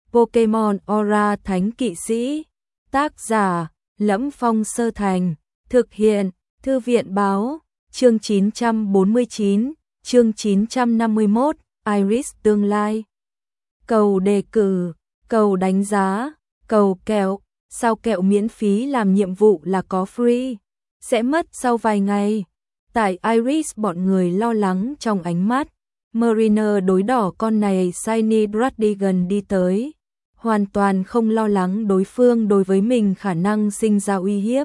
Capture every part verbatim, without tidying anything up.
Pokemon Aura Thánh Kỵ Sĩ. Tác giả: Lẫm Phong Sơ Thành. Thực hiện: Thư viện báo. Chương chín trăm bốn mươi chín, chương chín trăm năm mươi mốt, Iris tương lai. Cầu đề cử, cầu đánh giá, cầu kẹo. Sao kẹo miễn phí làm nhiệm vụ là có free, sẽ mất sau vài ngày. Tại Iris bọn người lo lắng trong ánh mắt. Mariner đối đỏ con này Shiny Druddigon đi tới, hoàn toàn không lo lắng đối phương đối với mình khả năng sinh ra uy hiếp.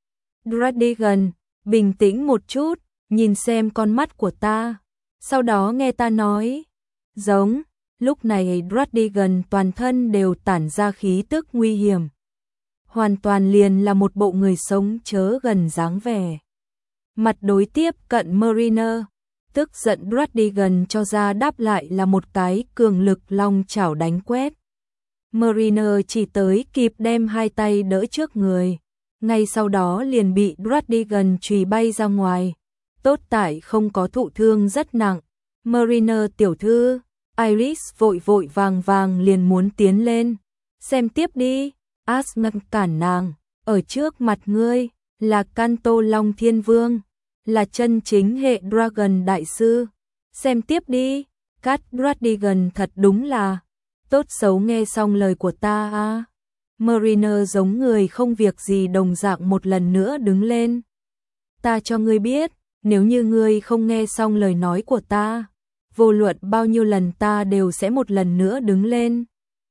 Druddigon, bình tĩnh một chút, nhìn xem con mắt của ta, sau đó nghe ta nói. Giống, lúc này Druddigon toàn thân đều tản ra khí tức nguy hiểm. Hoàn toàn liền là một bộ người sống chớ gần dáng vẻ. Mặt đối tiếp cận Mariner, tức giận Druddigon cho ra đáp lại là một cái cường lực long chảo đánh quét. Mariner chỉ tới kịp đem hai tay đỡ trước người, ngay sau đó liền bị Druddigon chùy bay ra ngoài. Tốt tại không có thụ thương rất nặng. Mariner tiểu thư, Iris vội vội vàng vàng liền muốn tiến lên. Xem tiếp đi. Ash ngăn cản nàng, ở trước mặt ngươi là Kanto Long Thiên Vương, là chân chính hệ Dragon đại sư. Xem tiếp đi. Cat Druddigon thật đúng là tốt xấu nghe xong lời của ta a. À. Mariner giống người không việc gì đồng dạng một lần nữa đứng lên. Ta cho ngươi biết, nếu như ngươi không nghe xong lời nói của ta, vô luận bao nhiêu lần ta đều sẽ một lần nữa đứng lên.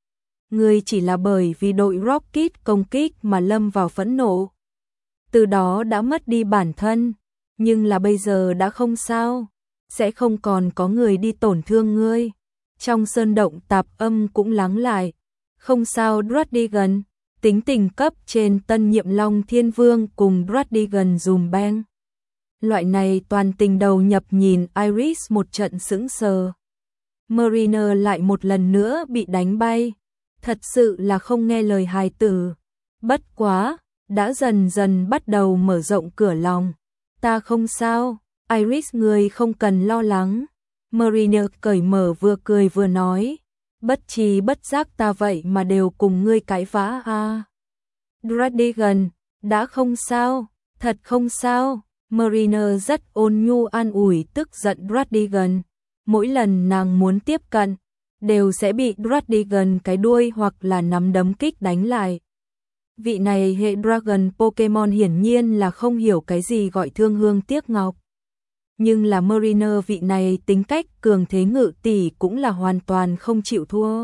Ngươi chỉ là bởi vì đội Rocket công kích mà lâm vào phẫn nộ, từ đó đã mất đi bản thân, nhưng là bây giờ đã không sao, sẽ không còn có người đi tổn thương ngươi. Trong sơn động tạp âm cũng lắng lại. Không sao Druddigon, tính tình cấp trên tân nhiệm Long Thiên Vương cùng Druddigon dùm beng. Loại này toàn tình đầu nhập nhìn Iris một trận sững sờ. Mariner lại một lần nữa bị đánh bay. Thật sự là không nghe lời hài tử. Bất quá, đã dần dần bắt đầu mở rộng cửa lòng. Ta không sao, Iris người không cần lo lắng. Mariner cởi mở vừa cười vừa nói. Bất trí bất giác ta vậy mà đều cùng ngươi cãi vã a. À. Druddigon, đã không sao, thật không sao. Mariner rất ôn nhu an ủi tức giận Druddigon. Mỗi lần nàng muốn tiếp cận, đều sẽ bị Druddigon cái đuôi hoặc là nắm đấm kích đánh lại. Vị này hệ Dragon Pokemon hiển nhiên là không hiểu cái gì gọi thương hương tiếc ngọc. Nhưng là Mariner vị này tính cách cường thế ngự tỷ cũng là hoàn toàn không chịu thua.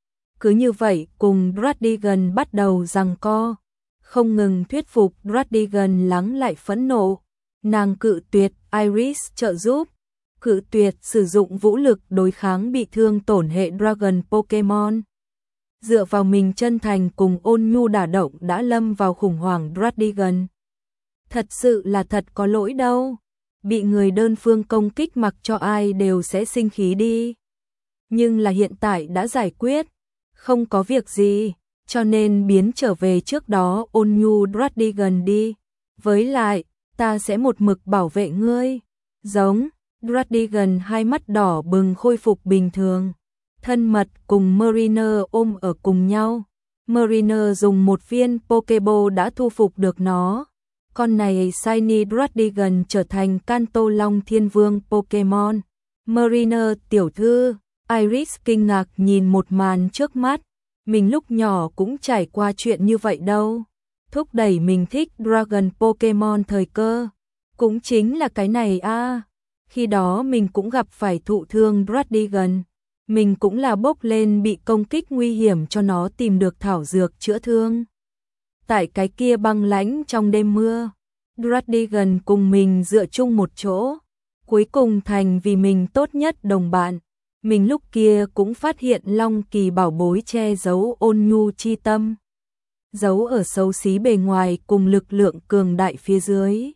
Cứ như vậy cùng Druddigon bắt đầu giằng co, không ngừng thuyết phục Druddigon lắng lại phẫn nộ. Nàng cự tuyệt Iris trợ giúp, cự tuyệt sử dụng vũ lực đối kháng bị thương tổn hệ Dragon Pokemon. Dựa vào mình chân thành cùng ôn nhu đả động đã lâm vào khủng hoảng Druddigon. Thật sự là thật có lỗi đâu. Bị người đơn phương công kích mặc cho ai đều sẽ sinh khí đi. Nhưng là hiện tại đã giải quyết, không có việc gì, cho nên biến trở về trước đó ôn nhu Druddigon đi. Với lại, ta sẽ một mực bảo vệ ngươi. Giống, Druddigon hai mắt đỏ bừng khôi phục bình thường. Thân mật cùng Mariner ôm ở cùng nhau. Mariner dùng một viên Pokeball đã thu phục được nó. Con này Shiny Druddigon trở thành Kanto Long Thiên Vương Pokemon. Mariner tiểu thư, Iris kinh ngạc nhìn một màn trước mắt. Mình lúc nhỏ cũng trải qua chuyện như vậy đâu. Thúc đẩy mình thích Dragon Pokemon thời cơ. Cũng chính là cái này a. À. Khi đó mình cũng gặp phải thụ thương Druddigon. Mình cũng là bốc lên bị công kích nguy hiểm cho nó tìm được thảo dược chữa thương. Tại cái kia băng lãnh trong đêm mưa, Druddigon cùng mình dựa chung một chỗ, cuối cùng thành vì mình tốt nhất đồng bạn. Mình lúc kia cũng phát hiện Long Kỳ bảo bối che giấu ôn nhu chi tâm, giấu ở xấu xí bề ngoài cùng lực lượng cường đại phía dưới.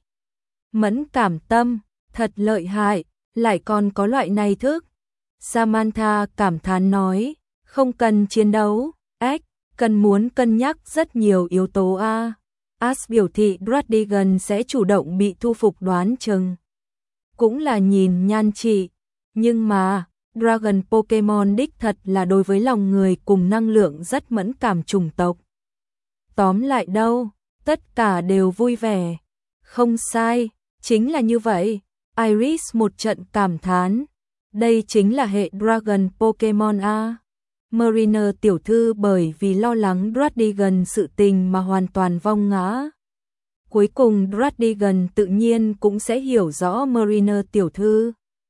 Mẫn cảm tâm, thật lợi hại, lại còn có loại này thức. Samantha cảm thán nói, không cần chiến đấu, ếch, cần muốn cân nhắc rất nhiều yếu tố a. Ash biểu thị Druddigon sẽ chủ động bị thu phục đoán chừng. Cũng là nhìn nhan trị, nhưng mà, Dragon Pokemon đích thật là đối với lòng người cùng năng lượng rất mẫn cảm chủng tộc. Tóm lại đâu, tất cả đều vui vẻ. Không sai, chính là như vậy. Iris một trận cảm thán. Đây chính là hệ Dragon Pokemon A. Mariner tiểu thư bởi vì lo lắng Dradigan sự tình mà hoàn toàn vong ngã. Cuối cùng Dradigan tự nhiên cũng sẽ hiểu rõ Mariner tiểu thư.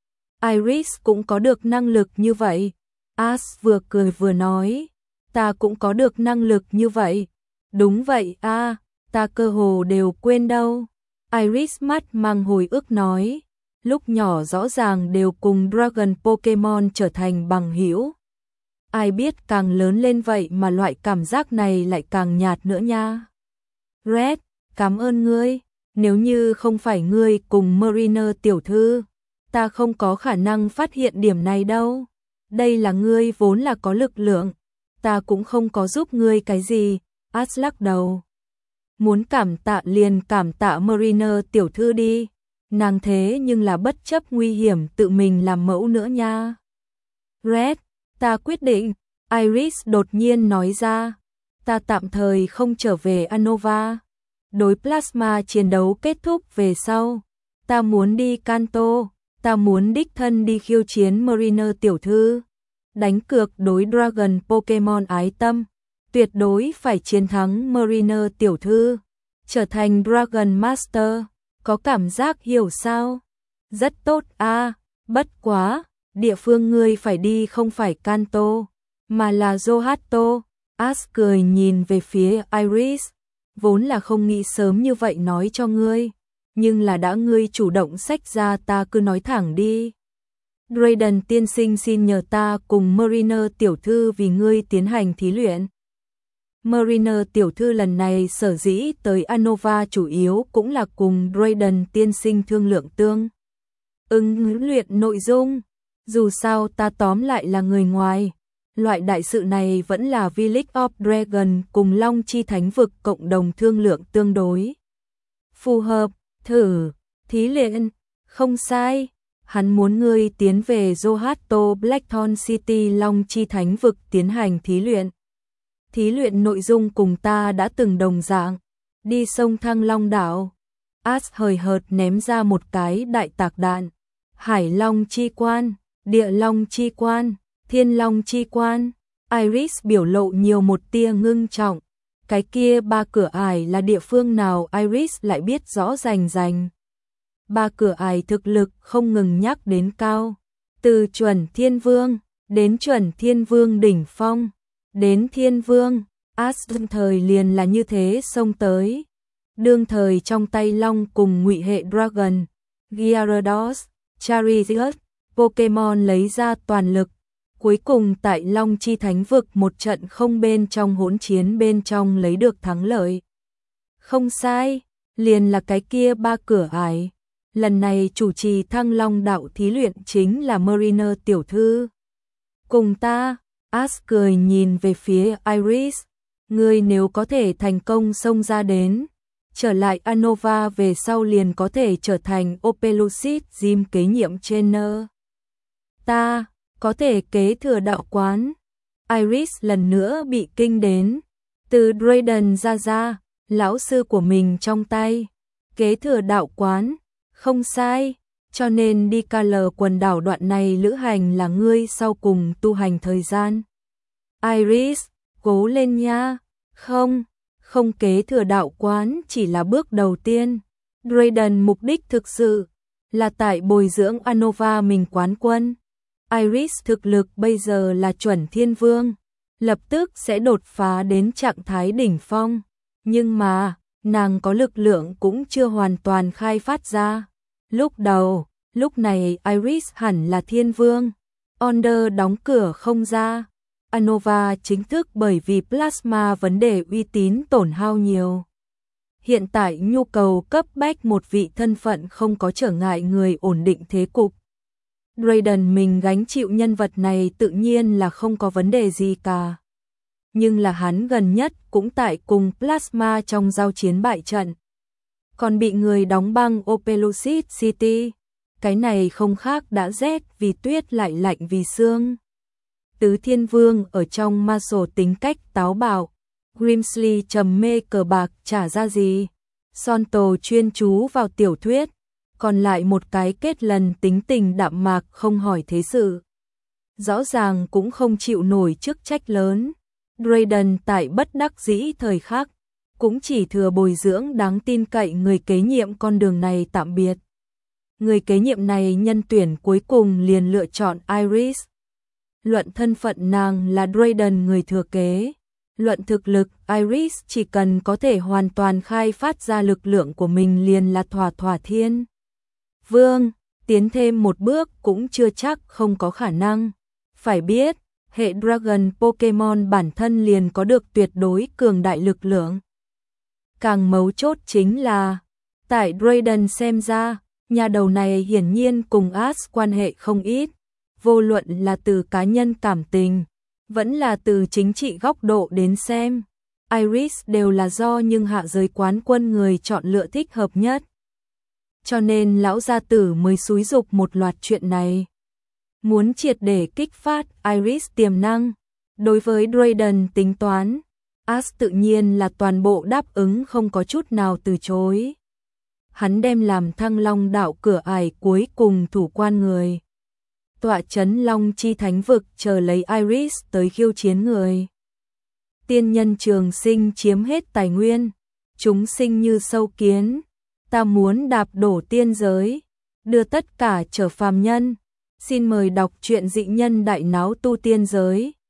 Iris cũng có được năng lực như vậy. Ash vừa cười vừa nói, ta cũng có được năng lực như vậy. Đúng vậy a, à, ta cơ hồ đều quên đâu. Iris mắt mang hồi ức nói, lúc nhỏ rõ ràng đều cùng Dragon Pokemon trở thành bằng hữu. Ai biết càng lớn lên vậy mà loại cảm giác này lại càng nhạt nữa nha. Red, cảm ơn ngươi, nếu như không phải ngươi cùng Mariner tiểu thư, ta không có khả năng phát hiện điểm này đâu. Đây là ngươi vốn là có lực lượng, ta cũng không có giúp ngươi cái gì. Ash lắc đầu. Muốn cảm tạ liền cảm tạ Mariner tiểu thư đi, nàng thế nhưng là bất chấp nguy hiểm tự mình làm mẫu nữa nha. Red, ta quyết định, Iris đột nhiên nói ra, ta tạm thời không trở về Unova. Đối Plasma chiến đấu kết thúc về sau, ta muốn đi Kanto, ta muốn đích thân đi khiêu chiến Mariner tiểu thư. Đánh cược đối Dragon Pokemon ái tâm, tuyệt đối phải chiến thắng Mariner tiểu thư, trở thành Dragon Master, có cảm giác hiểu sao? Rất tốt a, à, bất quá, địa phương ngươi phải đi không phải Kanto, mà là Johto. Ash cười nhìn về phía Iris, vốn là không nghĩ sớm như vậy nói cho ngươi, nhưng là đã ngươi chủ động xách ra ta cứ nói thẳng đi. Drayden tiên sinh xin nhờ ta cùng Mariner tiểu thư vì ngươi tiến hành thí luyện. Mariner tiểu thư lần này sở dĩ tới Unova chủ yếu cũng là cùng Drayden tiên sinh thương lượng tương ứng luyện nội dung. Dù sao ta tóm lại là người ngoài, loại đại sự này vẫn là Village of Dragon cùng Long Chi Thánh Vực cộng đồng thương lượng tương đối phù hợp. Thử thí luyện, không sai. Hắn muốn ngươi tiến về Johto Blackthorn City Long Chi Thánh Vực tiến hành thí luyện. Thí luyện nội dung cùng ta đã từng đồng dạng, đi sông Thăng Long đảo. Ash hời hợt ném ra một cái đại tạc đạn. Hải Long chi quan, Địa Long chi quan, Thiên Long chi quan. Iris biểu lộ nhiều một tia ngưng trọng. Cái kia ba cửa ải là địa phương nào Iris lại biết rõ rành rành. Ba cửa ải thực lực không ngừng nhắc đến cao. Từ chuẩn thiên vương, đến chuẩn thiên vương đỉnh phong, đến thiên vương, Ash đương thời liền là như thế xông tới. Đương thời trong tay Long cùng ngụy hệ Dragon, Gyarados, Charizard, Pokemon lấy ra toàn lực. Cuối cùng tại Long Chi Thánh Vực một trận không bên trong hỗn chiến bên trong lấy được thắng lợi. Không sai, liền là cái kia ba cửa ải. Lần này chủ trì Thăng Long đạo thí luyện chính là Mariner tiểu thư. Cùng ta, Ash cười nhìn về phía Iris, ngươi nếu có thể thành công xông ra đến, trở lại Unova về sau liền có thể trở thành Opelucid Gym kế nhiệm trainer. Ta có thể kế thừa đạo quán. Iris lần nữa bị kinh đến, từ Drayden ra ra, lão sư của mình trong tay, kế thừa đạo quán, không sai, cho nên đi ca lờ quần đảo đoạn này lữ hành là ngươi sau cùng tu hành thời gian. Iris, cố lên nha, không, không kế thừa đạo quán chỉ là bước đầu tiên. Drayden mục đích thực sự là tại bồi dưỡng Unova mình quán quân. Iris thực lực bây giờ là chuẩn thiên vương, lập tức sẽ đột phá đến trạng thái đỉnh phong, nhưng mà, nàng có lực lượng cũng chưa hoàn toàn khai phát ra. Lúc đầu, lúc này Iris hẳn là thiên vương, Onder đóng cửa không ra, Unova chính thức bởi vì Plasma vấn đề uy tín tổn hao nhiều. Hiện tại nhu cầu cấp bách một vị thân phận không có trở ngại người ổn định thế cục. Drayden mình gánh chịu nhân vật này tự nhiên là không có vấn đề gì cả. Nhưng là hắn gần nhất cũng tại cùng Plasma trong giao chiến bại trận. Còn bị người đóng băng Opelucid City. cái này không khác đã rét vì tuyết lại lạnh vì sương. Tứ Thiên Vương ở trong ma sổ tính cách táo bạo, Grimsley trầm mê cờ bạc chả ra gì, Sonto chuyên chú vào tiểu thuyết, còn lại một cái Kết Lần tính tình đạm mạc không hỏi thế sự. Rõ ràng cũng không chịu nổi chức trách lớn. Drayden tại bất đắc dĩ thời khắc, cũng chỉ thừa bồi dưỡng đáng tin cậy người kế nhiệm con đường này tạm biệt. Người kế nhiệm này nhân tuyển cuối cùng liền lựa chọn Iris. Luận thân phận nàng là Drayden người thừa kế. Luận thực lực, Iris chỉ cần có thể hoàn toàn khai phát ra lực lượng của mình liền là thỏa thỏa thiên vương, tiến thêm một bước cũng chưa chắc không có khả năng. Phải biết, hệ Dragon Pokemon bản thân liền có được tuyệt đối cường đại lực lượng. Càng mấu chốt chính là, tại Drayden xem ra, nhà đầu này hiển nhiên cùng Ash quan hệ không ít, vô luận là từ cá nhân cảm tình, vẫn là từ chính trị góc độ đến xem. Iris đều là do nhưng hạ giới quán quân người chọn lựa thích hợp nhất. Cho nên lão gia tử mới xúi giục một loạt chuyện này. Muốn triệt để kích phát Iris tiềm năng. Đối với Drayden tính toán, Ash tự nhiên là toàn bộ đáp ứng không có chút nào từ chối. Hắn đem làm Thăng Long đạo cửa ải cuối cùng thủ quan người. Tọa trấn Long Chi Thánh Vực chờ lấy Iris tới khiêu chiến người. Tiên nhân trường sinh chiếm hết tài nguyên, chúng sinh như sâu kiến, ta muốn đạp đổ tiên giới, đưa tất cả trở phàm nhân. Xin mời đọc truyện Dị Nhân Đại Náo Tu Tiên Giới.